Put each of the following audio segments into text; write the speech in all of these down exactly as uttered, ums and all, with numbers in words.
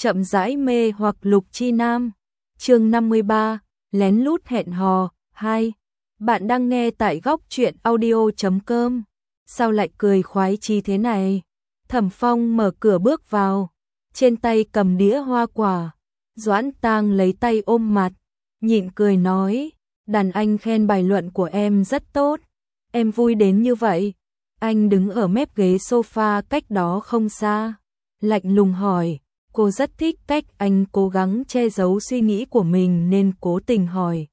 chậm rãi mê hoặc Lục Chi Nam. Chương năm mươi ba, lén lút hẹn hò. Hai. Bạn đang nghe tại góc truyện audio chấm com. Sao lại cười khoái chi thế này? Thẩm Phong mở cửa bước vào, trên tay cầm đĩa hoa quả. Doãn Tang lấy tay ôm mặt, nhịn cười nói, đàn anh khen bài luận của em rất tốt, em vui đến như vậy. Anh đứng ở mép ghế sofa cách đó không xa, lạnh lùng hỏi. Cô rất thích cách anh cố gắng che giấu suy nghĩ của mình nên cố tình hỏi.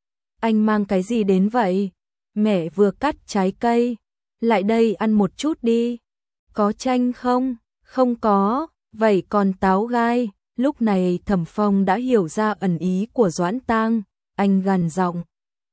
Anh mang cái gì đến vậy? Mẹ vừa cắt trái cây, lại đây ăn một chút đi. Có chanh không? Không có. Vậy còn táo gai? Lúc này Thẩm Phong đã hiểu ra ẩn ý của Doãn Tang, anh gằn giọng.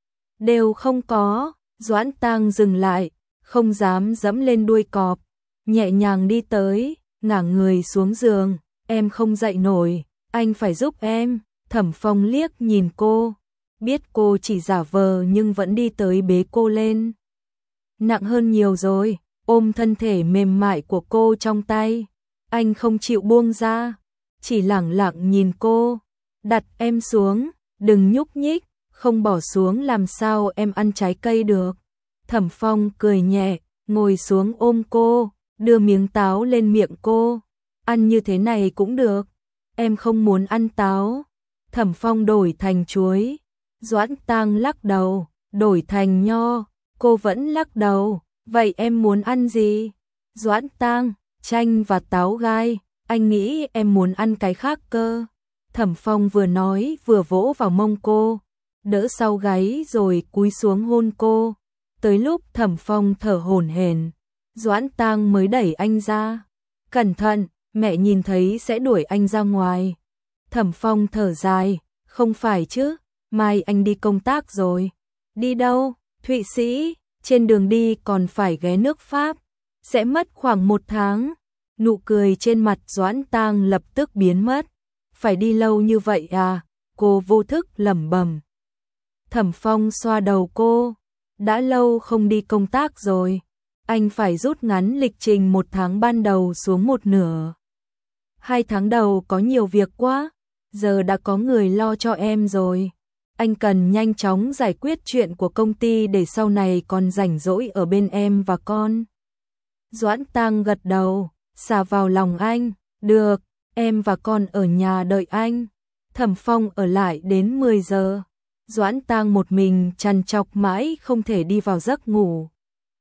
Đều không có. Doãn Tang dừng lại, không dám dẫm lên đuôi cọp, nhẹ nhàng đi tới, ngả người xuống giường. Em không dậy nổi, anh phải giúp em. Thẩm Phong liếc nhìn cô, biết cô chỉ giả vờ nhưng vẫn đi tới bế cô lên. Nặng hơn nhiều rồi, ôm thân thể mềm mại của cô trong tay. Anh không chịu buông ra, chỉ lẳng lặng nhìn cô. Đặt em xuống, đừng nhúc nhích, không bỏ xuống làm sao em ăn trái cây được. Thẩm Phong cười nhẹ, ngồi xuống ôm cô, đưa miếng táo lên miệng cô. Ăn như thế này cũng được. Em không muốn ăn táo. Thẩm Phong đổi thành chuối. Doãn Tang lắc đầu, đổi thành nho. Cô vẫn lắc đầu. Vậy em muốn ăn gì? Doãn Tang, chanh và táo gai. Anh nghĩ em muốn ăn cái khác cơ. Thẩm Phong vừa nói vừa vỗ vào mông cô, đỡ sau gáy rồi cúi xuống hôn cô. Tới lúc Thẩm Phong thở hổn hển, Doãn Tang mới đẩy anh ra. Cẩn thận, mẹ nhìn thấy sẽ đuổi anh ra ngoài. Thẩm Phong thở dài, không phải chứ, mai anh đi công tác rồi. Đi đâu? Thụy Sĩ, trên đường đi còn phải ghé nước Pháp, sẽ mất khoảng một tháng. Nụ cười trên mặt Doãn Tang lập tức biến mất. Phải đi lâu như vậy à? Cô vô thức lẩm bẩm. Thẩm Phong xoa đầu cô, đã lâu không đi công tác rồi. Anh phải rút ngắn lịch trình một tháng ban đầu xuống một nửa. Hai tháng đầu có nhiều việc quá, giờ đã có người lo cho em rồi. Anh cần nhanh chóng giải quyết chuyện của công ty để sau này còn rảnh rỗi ở bên em và con. Doãn Tang gật đầu, xà vào lòng anh. Được, em và con ở nhà đợi anh. Thẩm Phong ở lại đến mười giờ. Doãn Tang một mình trằn trọc mãi không thể đi vào giấc ngủ.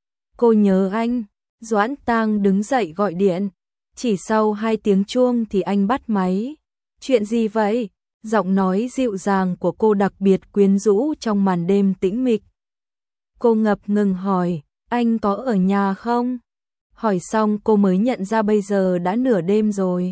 Cô nhớ anh. Doãn Tang đứng dậy gọi điện. Chỉ sau hai tiếng chuông thì anh bắt máy. Chuyện gì vậy? Giọng nói dịu dàng của cô đặc biệt quyến rũ trong màn đêm tĩnh mịch. Cô ngập ngừng hỏi, anh có ở nhà không? Hỏi xong cô mới nhận ra bây giờ đã nửa đêm rồi.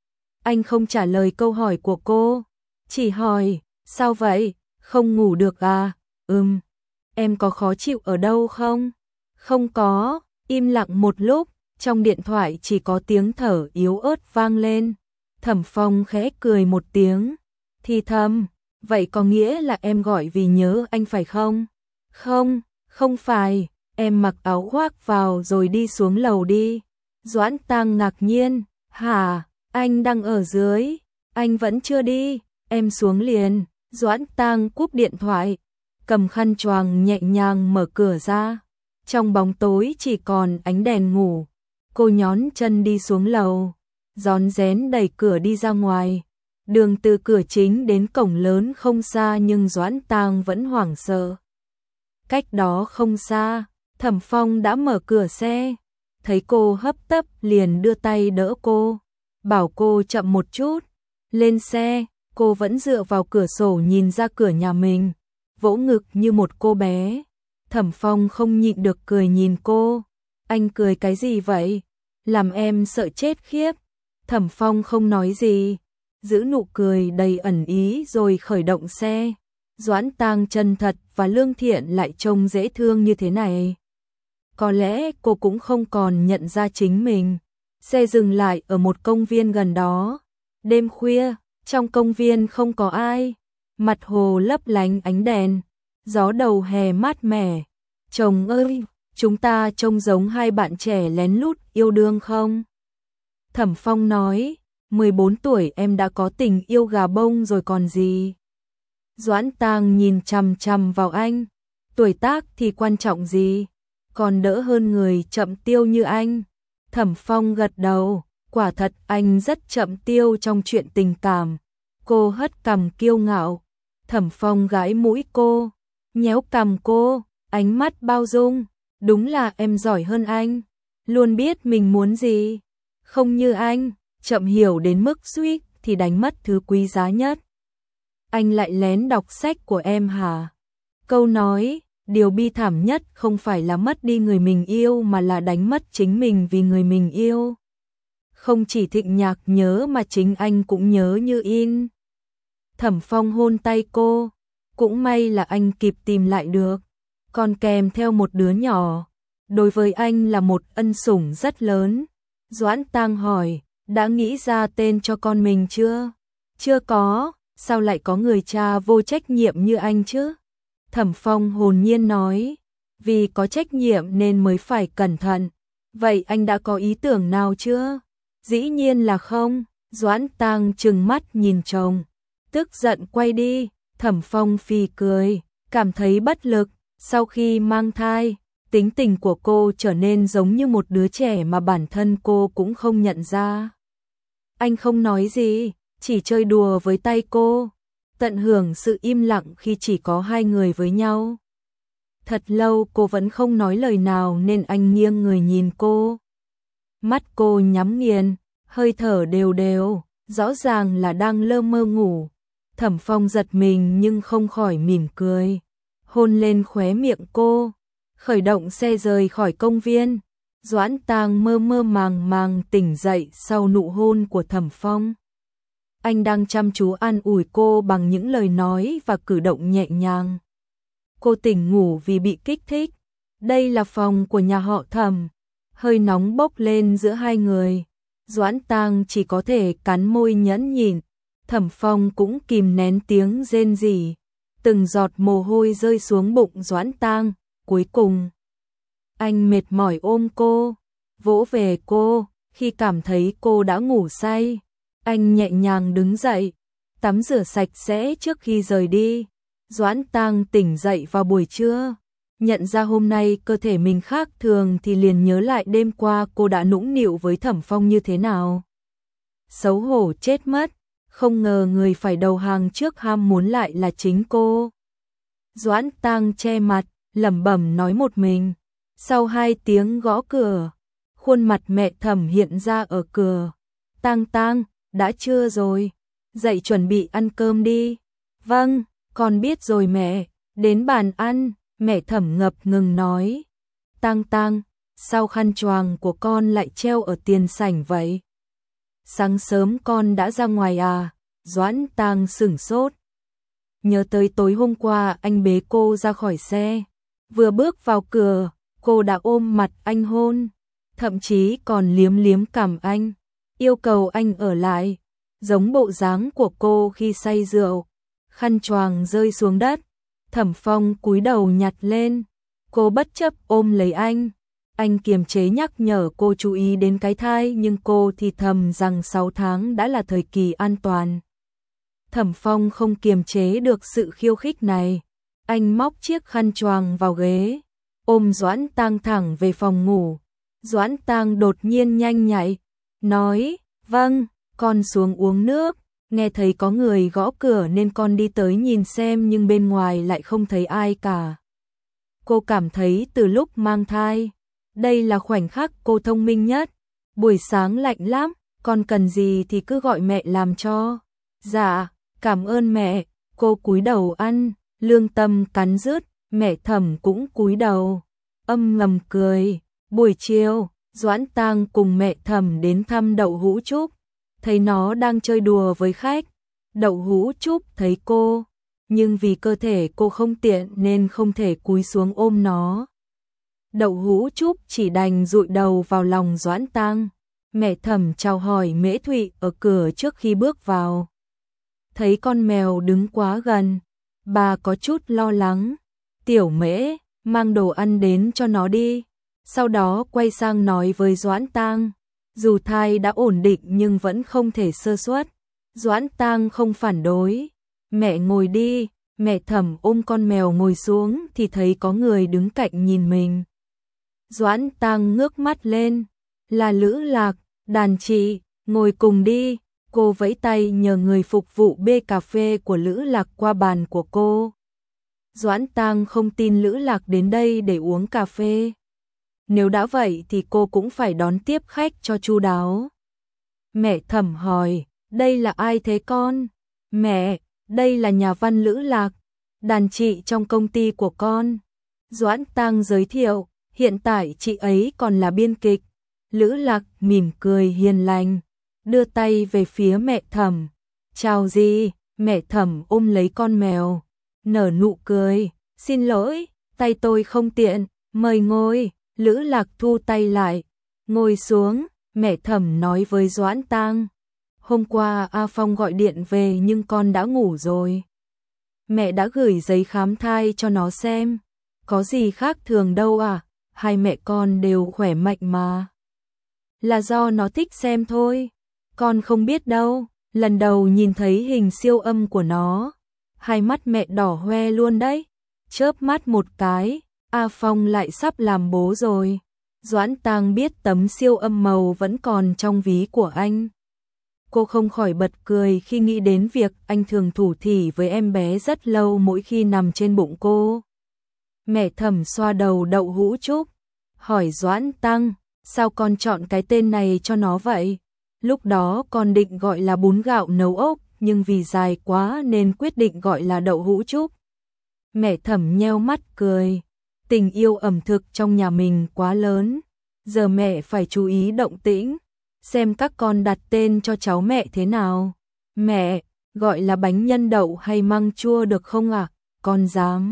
Anh không trả lời câu hỏi của cô, chỉ hỏi, sao vậy? Không ngủ được à? Ừm. Em có khó chịu ở đâu không? Không có. Im lặng một lúc, trong điện thoại chỉ có tiếng thở yếu ớt vang lên. Thẩm Phong khẽ cười một tiếng, thì thầm, vậy có nghĩa là em gọi vì nhớ anh phải không? Không, không phải, em mặc áo khoác vào rồi đi xuống lầu đi. Doãn Tang ngạc nhiên, hả, anh đang ở dưới, anh vẫn chưa đi, em xuống liền. Doãn Tang cúp điện thoại, cầm khăn choàng nhẹ nhàng mở cửa ra. Trong bóng tối chỉ còn ánh đèn ngủ. Cô nhón chân đi xuống lầu, rón rén đẩy cửa đi ra ngoài. Đường từ cửa chính đến cổng lớn không xa nhưng Doãn Tang vẫn hoảng sợ. Cách đó không xa, Thẩm Phong đã mở cửa xe. Thấy cô hấp tấp liền đưa tay đỡ cô, bảo cô chậm một chút. Lên xe, cô vẫn dựa vào cửa sổ nhìn ra cửa nhà mình, vỗ ngực như một cô bé. Thẩm Phong không nhịn được cười nhìn cô. Anh cười cái gì vậy? Làm em sợ chết khiếp. Thẩm Phong không nói gì, giữ nụ cười đầy ẩn ý rồi khởi động xe. Doãn Tang chân thật và lương thiện lại trông dễ thương như thế này. Có lẽ cô cũng không còn nhận ra chính mình. Xe dừng lại ở một công viên gần đó. Đêm khuya, trong công viên không có ai. Mặt hồ lấp lánh ánh đèn. Gió đầu hè mát mẻ. Chồng ơi, chúng ta trông giống hai bạn trẻ lén lút yêu đương không? Thẩm Phong nói, mười bốn tuổi em đã có tình yêu gà bông rồi còn gì. Doãn Tang nhìn chằm chằm vào anh, tuổi tác thì quan trọng gì, còn đỡ hơn người chậm tiêu như anh. Thẩm Phong gật đầu, quả thật anh rất chậm tiêu trong chuyện tình cảm. Cô hất cằm kiêu ngạo, Thẩm Phong gãi mũi cô, nhéo cằm cô, ánh mắt bao dung, đúng là em giỏi hơn anh, luôn biết mình muốn gì, không như anh, chậm hiểu đến mức suýt thì đánh mất thứ quý giá nhất. Anh lại lén đọc sách của em hả? Câu nói, điều bi thảm nhất không phải là mất đi người mình yêu mà là đánh mất chính mình vì người mình yêu. Không chỉ Thịnh Nhạc nhớ mà chính anh cũng nhớ như in. Thẩm Phong hôn tay cô, cũng may là anh kịp tìm lại được, còn kèm theo một đứa nhỏ. Đối với anh là một ân sủng rất lớn. Doãn Tang hỏi, đã nghĩ ra tên cho con mình chưa? Chưa có, sao lại có người cha vô trách nhiệm như anh chứ? Thẩm Phong hồn nhiên nói, vì có trách nhiệm nên mới phải cẩn thận. Vậy anh đã có ý tưởng nào chưa? Dĩ nhiên là không. Doãn Tang trừng mắt nhìn chồng, tức giận quay đi. Thẩm Phong phì cười, cảm thấy bất lực. Sau khi mang thai, tính tình của cô trở nên giống như một đứa trẻ mà bản thân cô cũng không nhận ra. Anh không nói gì, chỉ chơi đùa với tay cô, tận hưởng sự im lặng khi chỉ có hai người với nhau. Thật lâu cô vẫn không nói lời nào nên anh nghiêng người nhìn cô. Mắt cô nhắm nghiền, hơi thở đều đều, rõ ràng là đang lơ mơ ngủ. Thẩm Phong giật mình nhưng không khỏi mỉm cười, hôn lên khóe miệng cô, khởi động xe rời khỏi công viên. Doãn Tang mơ mơ màng màng tỉnh dậy sau nụ hôn của Thẩm Phong. Anh đang chăm chú an ủi cô bằng những lời nói và cử động nhẹ nhàng. Cô tỉnh ngủ vì bị kích thích. Đây là phòng của nhà họ Thẩm, hơi nóng bốc lên giữa hai người. Doãn Tang chỉ có thể cắn môi nhẫn nhịn. Thẩm Phong cũng kìm nén tiếng rên rỉ. Từng giọt mồ hôi rơi xuống bụng Doãn Tang. Cuối cùng, anh mệt mỏi ôm cô, vỗ về cô. Khi cảm thấy cô đã ngủ say, anh nhẹ nhàng đứng dậy, tắm rửa sạch sẽ trước khi rời đi. Doãn Tang tỉnh dậy vào buổi trưa, nhận ra hôm nay cơ thể mình khác thường thì liền nhớ lại đêm qua cô đã nũng nịu với Thẩm Phong như thế nào. Xấu hổ chết mất, không ngờ người phải đầu hàng trước ham muốn lại là chính cô. Doãn Tang che mặt, lẩm bẩm nói một mình. Sau hai tiếng gõ cửa, khuôn mặt mẹ Thẩm hiện ra ở cửa. Tang Tang, đã trưa rồi, dậy chuẩn bị ăn cơm đi. Vâng, con biết rồi mẹ, đến bàn ăn. Mẹ Thẩm ngập ngừng nói. Tang Tang, sao khăn choàng của con lại treo ở tiền sảnh vậy? Sáng sớm con đã ra ngoài à? Doãn Tang sửng sốt. Nhớ tới tối hôm qua anh bế cô ra khỏi xe. Vừa bước vào cửa, cô đã ôm mặt anh hôn, thậm chí còn liếm liếm cằm anh, yêu cầu anh ở lại, giống bộ dáng của cô khi say rượu. Khăn choàng rơi xuống đất, Thẩm Phong cúi đầu nhặt lên, cô bất chấp ôm lấy anh. Anh kiềm chế nhắc nhở cô chú ý đến cái thai nhưng cô thì thầm rằng sáu tháng đã là thời kỳ an toàn. Thẩm Phong không kiềm chế được sự khiêu khích này, anh móc chiếc khăn choàng vào ghế, ôm Doãn Tang thẳng về phòng ngủ. Doãn Tang đột nhiên nhanh nhạy, nói, vâng, con xuống uống nước. Nghe thấy có người gõ cửa nên con đi tới nhìn xem nhưng bên ngoài lại không thấy ai cả. Cô cảm thấy từ lúc mang thai, đây là khoảnh khắc cô thông minh nhất. Buổi sáng lạnh lắm, con cần gì thì cứ gọi mẹ làm cho. Dạ, cảm ơn mẹ. Cô cúi đầu ăn, lương tâm cắn rứt, mẹ Thẩm cũng cúi đầu, âm ngầm cười. Buổi chiều, Doãn Tang cùng mẹ Thẩm đến thăm Đậu Hũ Trúc. Thấy nó đang chơi đùa với khách, Đậu Hũ Trúc thấy cô, nhưng vì cơ thể cô không tiện nên không thể cúi xuống ôm nó. Đậu Hũ Trúc chỉ đành dụi đầu vào lòng Doãn Tang. Mẹ Thẩm chào hỏi Mễ Thụy ở cửa trước khi bước vào. Thấy con mèo đứng quá gần, bà có chút lo lắng. Tiểu Mễ, mang đồ ăn đến cho nó đi. Sau đó quay sang nói với Doãn Tang, Dù thai đã ổn định nhưng vẫn không thể sơ suất. Doãn Tang không phản đối. Mẹ ngồi đi, mẹ Thẩm ôm con mèo ngồi xuống thì thấy có người đứng cạnh nhìn mình. Doãn Tang ngước mắt lên, là Lữ Lạc, đàn chị, ngồi cùng đi. Cô vẫy tay nhờ người phục vụ bê cà phê của Lữ Lạc qua bàn của cô. Doãn Tang không tin Lữ Lạc đến đây để uống cà phê. Nếu đã vậy thì cô cũng phải đón tiếp khách cho chu đáo. Mẹ Thẩm hỏi, đây là ai thế con? Mẹ, đây là nhà văn Lữ Lạc, đàn chị trong công ty của con. Doãn Tang giới thiệu, hiện tại chị ấy còn là biên kịch. Lữ Lạc mỉm cười hiền lành, đưa tay về phía mẹ Thẩm. Chào gì? Mẹ Thẩm ôm lấy con mèo, nở nụ cười. Xin lỗi, tay tôi không tiện, mời ngồi. Lữ Lạc thu tay lại, ngồi xuống. Mẹ Thẩm nói với Doãn Tang, hôm qua A Phong gọi điện về nhưng con đã ngủ rồi. Mẹ đã gửi giấy khám thai cho nó xem. Có gì khác thường đâu à, hai mẹ con đều khỏe mạnh mà. Là do nó thích xem thôi, con không biết đâu. Lần đầu nhìn thấy hình siêu âm của nó, hai mắt mẹ đỏ hoe luôn đấy. Chớp mắt một cái, A Phong lại sắp làm bố rồi. Doãn Tang biết tấm siêu âm màu vẫn còn trong ví của anh. Cô không khỏi bật cười khi nghĩ đến việc anh thường thủ thỉ với em bé rất lâu mỗi khi nằm trên bụng cô. Mẹ Thẩm xoa đầu đậu hũ trúc, hỏi Doãn Tang, sao con chọn cái tên này cho nó vậy? Lúc đó con định gọi là bún gạo nấu ốc, nhưng vì dài quá nên quyết định gọi là đậu hũ trúc. Mẹ Thẩm nheo mắt cười, tình yêu ẩm thực trong nhà mình quá lớn, giờ mẹ phải chú ý động tĩnh, xem các con đặt tên cho cháu mẹ thế nào. Mẹ, gọi là bánh nhân đậu hay măng chua được không ạ? À? Con dám.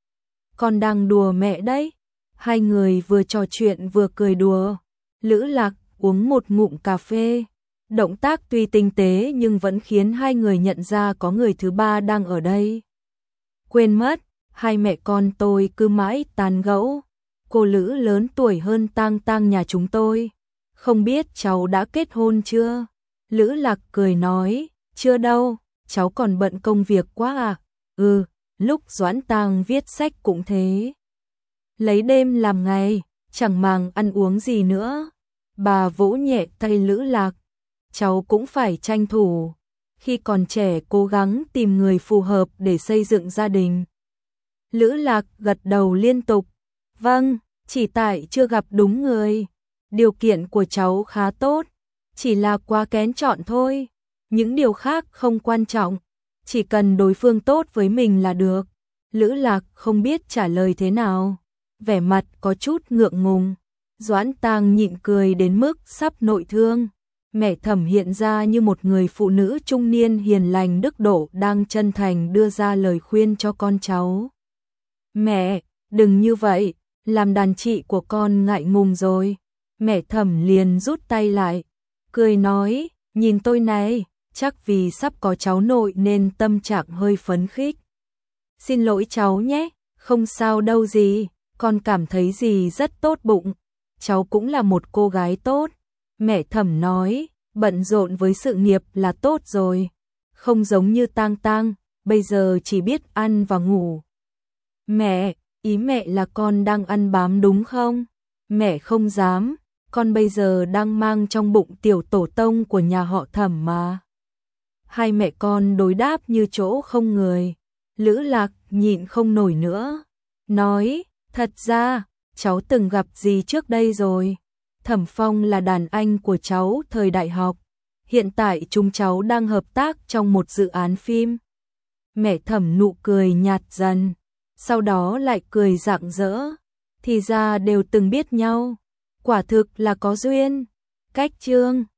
Con đang đùa mẹ đấy. Hai người vừa trò chuyện vừa cười đùa. Lữ Lạc uống một ngụm cà phê. Động tác tuy tinh tế nhưng vẫn khiến hai người nhận ra có người thứ ba đang ở đây. Quên mất, hai mẹ con tôi cứ mãi tán gẫu. Cô Lữ lớn tuổi hơn Tang Tang nhà chúng tôi. Không biết cháu đã kết hôn chưa? Lữ Lạc cười nói, chưa đâu, cháu còn bận công việc quá à. Ừ, lúc Doãn Tang viết sách cũng thế. Lấy đêm làm ngày, chẳng màng ăn uống gì nữa. Bà vỗ nhẹ tay Lữ Lạc, cháu cũng phải tranh thủ. Khi còn trẻ cố gắng tìm người phù hợp để xây dựng gia đình. Lữ Lạc gật đầu liên tục, vâng, chỉ tại chưa gặp đúng người. Điều kiện của cháu khá tốt, chỉ là quá kén chọn thôi. Những điều khác không quan trọng, chỉ cần đối phương tốt với mình là được. Lữ Lạc không biết trả lời thế nào, vẻ mặt có chút ngượng ngùng. Doãn Tang nhịn cười đến mức sắp nội thương. Mẹ Thẩm hiện ra như một người phụ nữ trung niên hiền lành đức độ đang chân thành đưa ra lời khuyên cho con cháu. Mẹ, đừng như vậy, làm đàn chị của con ngại ngùng rồi. Mẹ Thẩm liền rút tay lại, cười nói, nhìn tôi này, chắc vì sắp có cháu nội nên tâm trạng hơi phấn khích. Xin lỗi cháu nhé, không sao đâu gì, con cảm thấy gì rất tốt bụng. Cháu cũng là một cô gái tốt. Mẹ Thẩm nói, bận rộn với sự nghiệp là tốt rồi. Không giống như Tang Tang, bây giờ chỉ biết ăn và ngủ. Mẹ, ý mẹ là con đang ăn bám đúng không? Mẹ không dám, con bây giờ đang mang trong bụng tiểu tổ tông của nhà họ Thẩm mà. Hai mẹ con đối đáp như chỗ không người. Lữ Lạc nhịn không nổi nữa, nói, thật ra, cháu từng gặp dì trước đây rồi. Thẩm Phong là đàn anh của cháu thời đại học. Hiện tại chúng cháu đang hợp tác trong một dự án phim. Mẹ Thẩm nụ cười nhạt dần, sau đó lại cười rạng rỡ. Thì ra đều từng biết nhau, quả thực là có duyên. Cách chương